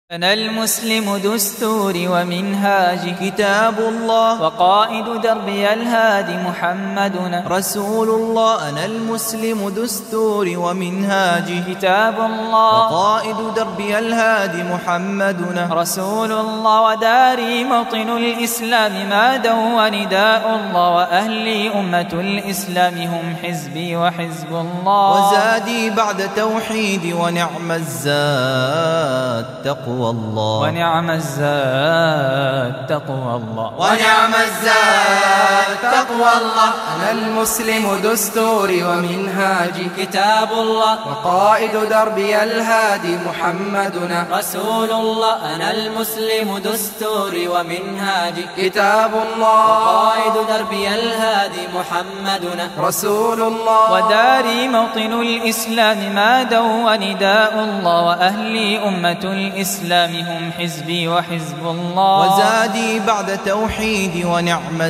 أنا المسلم دستوري ومنهاجي كتاب الله، وقائد دربي الهادي محمدنا رسول الله. أنا المسلم دستوري ومنهاجي كتاب الله، وقائد دربي الهادي محمدنا رسول الله. وداري موطن الإسلام مادا ونداء الله، وأهلي أمة الإسلام هم حزبي وحزب الله. وزادي بعد توحيدي ونعم الزاد تقوى الله، ونعم الزاد تقوى الله، ونعم الزاد تقوى الله. أنا المسلم دستوري ومنهاجي كتاب الله، وقائد دربي الهادي محمدنا رسول الله. أنا المسلم دستوري ومنهاجي كتاب الله، وقائد دربي الهادي محمدنا رسول الله. وداري موطن الإسلام مادا ونداء الله، وأهلي أمة الإسلام هم حزبي وحزب الله. وزادي بعد توحيدي ونعم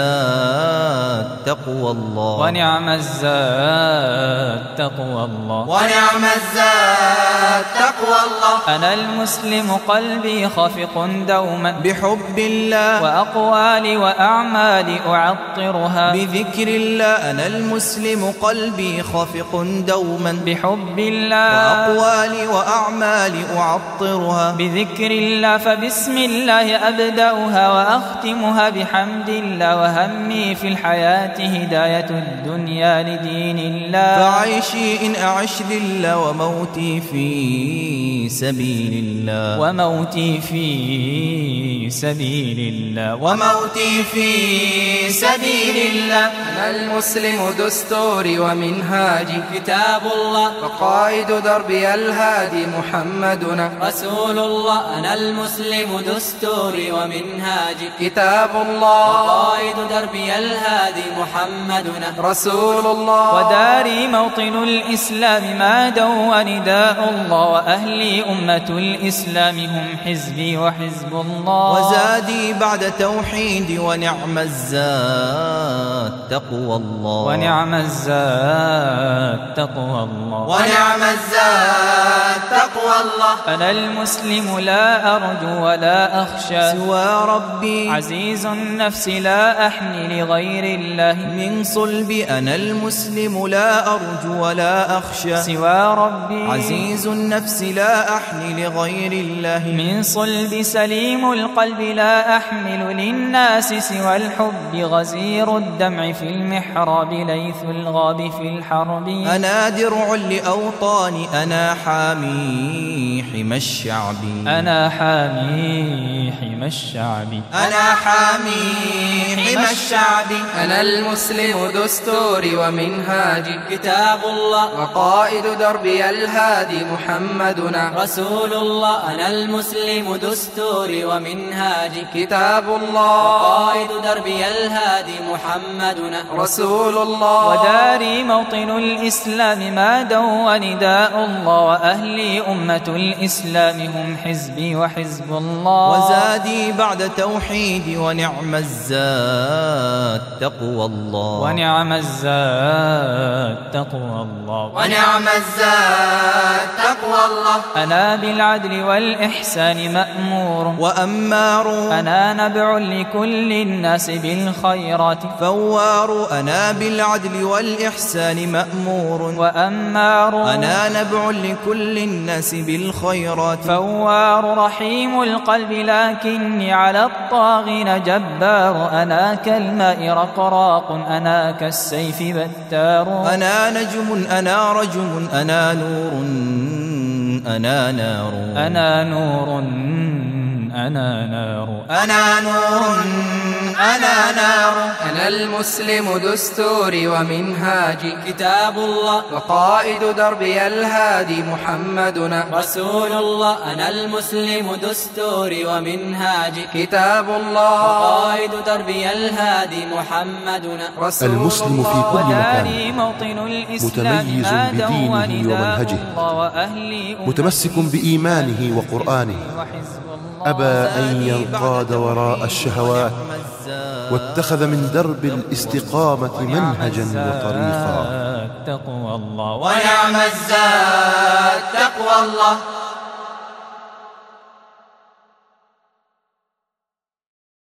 الزاد تقوى الله، ونعم الزاد تقوى الله، ونعم الزاد تقوى الله. أنا المسلم قلبي خافق دوما بحب الله، وأقوالي وأعمالي أعطرها بذكر الله. أنا المسلم قلبي خافق دوما بحب الله، وأقوالي وأعمالي أعطرها بذكر الله. فبسم الله أبدأها وأختمها بحمد الله، وهمي في الحياة هداية الدنيا لدين الله. فعيشي إن أعش لله، وموتي في سبيل الله، وموتي في سبيل الله، وموتي في سبيل الله. أنا المسلم دستوري ومنهاجي كتاب الله، وقائد دربي الهادي محمدنا رسول الله. أنا المسلم دستوري ومنهاجي كتاب الله، وقائد دربي الهادي محمدنا رسول الله. وداري موطن الإسلام مادا ونداء الله، وأهلي أمة الإسلام هم حزبي وحزب الله. وزادي بعد توحيدي ونعم الزاد تقوى الله، ونعم الزاد تقوى الله، ونعم الزاد تقوى الله. أنا المسلم لا أرجو ولا أخشى سوى ربي، عزيز النفس لا أحني لغير الله من صلبي. أنا المسلم لا أرجو ولا أخشى سوى ربي، عزيز النفس لا أحني لغير الله من صلب سليم القلب لا أحمل للناس سوى الحب. غزير الدمع في المحراب ليث الغاب في الحرب. أنا درع لأوطاني، أنا حامي حمى الشعب، أنا حامي حمى الشعب، أنا حامي حمى الشعب. أنا المسلم دستوري ومنهاجي كتاب الله، وقائد دربي الهادي محمدنا رسول الله. أنا المسلم دستوري ومنهاجي كتاب الله، وقائد دربي الهادي محمدنا رسول الله. وداري موطن الإسلام مادا ونداء الله، وأهلي أمة الإسلام هم حزبي وحزب الله. وزادي بعد توحيدي ونعم الزاد تقوى الله، ونعم الزاد تقوى الله، ونعم الزاد تقوى الله. أنا بالعدل والإحسان مأمور، وأمار أنا نبع لكل الناس بالخيرات، فوار. أنا بالعدل والإحسان مأمور، وأمار أنا نبع لكل الناس بالخيرات، فوار. رحيم القلب لكني على الطاغين جبار، أنا كالماء رقراق، أنا كالسيف بتار. أنا نجم أنا رجم أنا نور أنا نار، أنا نور أنا نار، أنا نور أنا نار. أنا المسلم دستوري ومنهاجي كتاب الله، وقائد دربي الهادي محمدنا رسول الله. أنا المسلم دستوري ومنهاجي كتاب الله، وقائد دربي الهادي محمدنا رسول المسلم في كل وداري مكان موطن الإسلام متميز مادا بدينه ونداء ومنهجه، الله، وأهلي متمسك بإيمانه وقرآنه، وحزب الله. أبى أن ينقاد وراء الشهوات، واتخذ من درب الاستقامة منهجا وطريقا. تقوى الله، ونعم الزاد تقوى الله.